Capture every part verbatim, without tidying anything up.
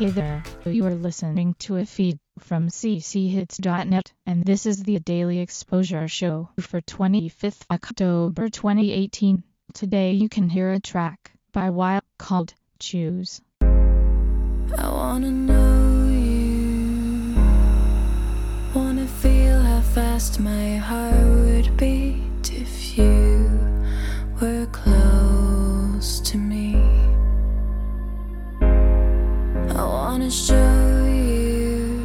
Hey there, you are listening to a feed from c c hits dot net, and this is the Daily Exposure Show for twenty-fifth October twenty eighteen. Today you can hear a track by Wild called Choose. I wanna know you, wanna feel how fast my heart would beat if you were close to me. I wanna show you,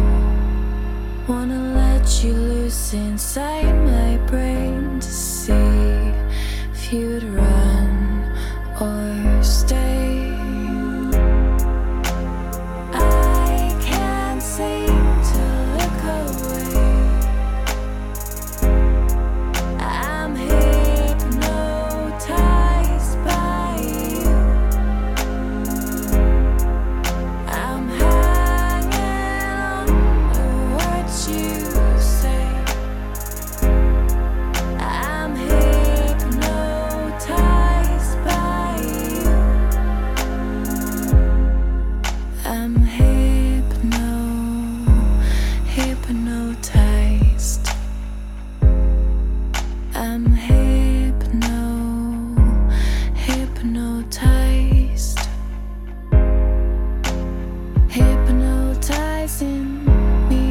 wanna let you loose inside my brain to see if you'd run or stay. I can't seem to look away. I'm hypnotized by you. I'm hanging on to what you say. I'm hypnotized by you. I'm hypno, hypnotized. I'm hypno, hypnotized. Hypnotizing me.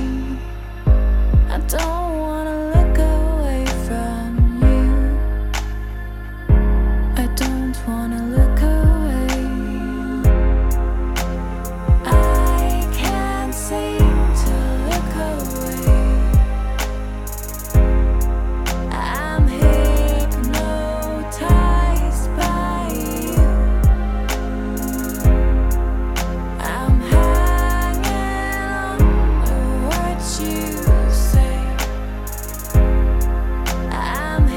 I don't wanna look away from you. I don't wanna look away. I can't seem to look away. I'm hypnotized by you. I'm hanging on to what you say. I'm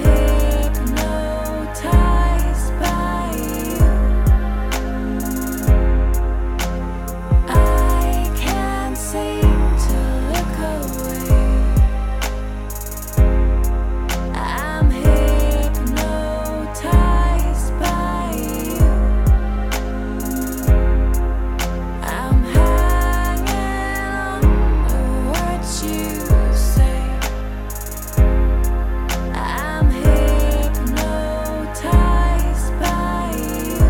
hypnotized by you. I can't seem to look away. I'm hypnotized by you. I'm hanging on to what you say. I'm hypnotized by you.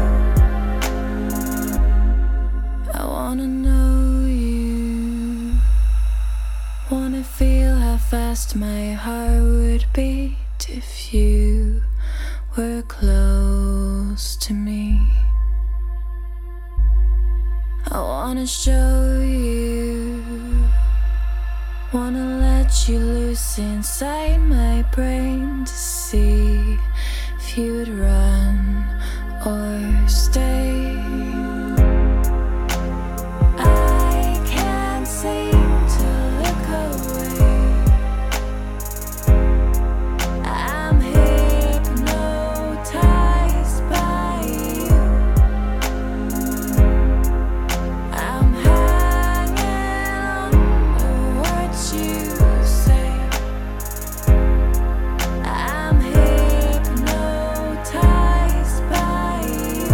I wanna know you, wanna feel how fast my heart would beat if you were close to me. I wanna show you, wanna let you loose inside my brain to see if you'd run or stay. I can't seem to look away. I'm hypnotized by you. I'm hanging on to what you say. I'm hypnotized by you.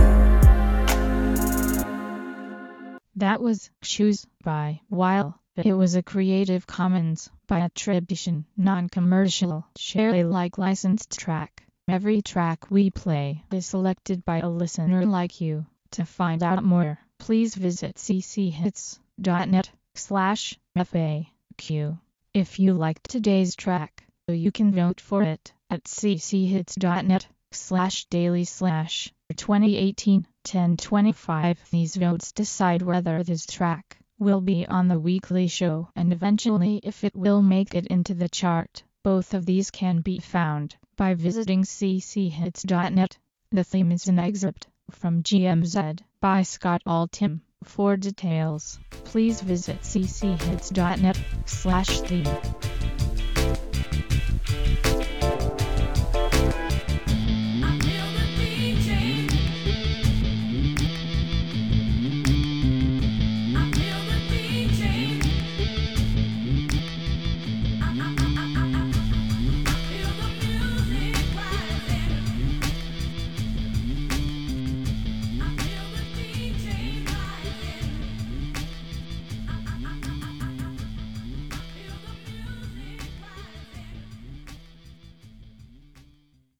That was Choose by Wild. It was a Creative Commons by attribution, non-commercial, share Alike licensed track. Every track we play is selected by a listener like you. To find out more, please visit c c hits dot net slash F A Q. If you liked today's track, you can vote for it at c c hits dot net slash daily slash twenty eighteen ten twenty-five. These votes decide whether this track will be on the weekly show and eventually if it will make it into the chart. Both of these can be found by visiting c c hits dot net. The theme is an excerpt from G M Z by Scott Altham. For details, please visit c c hits dot net slash theme.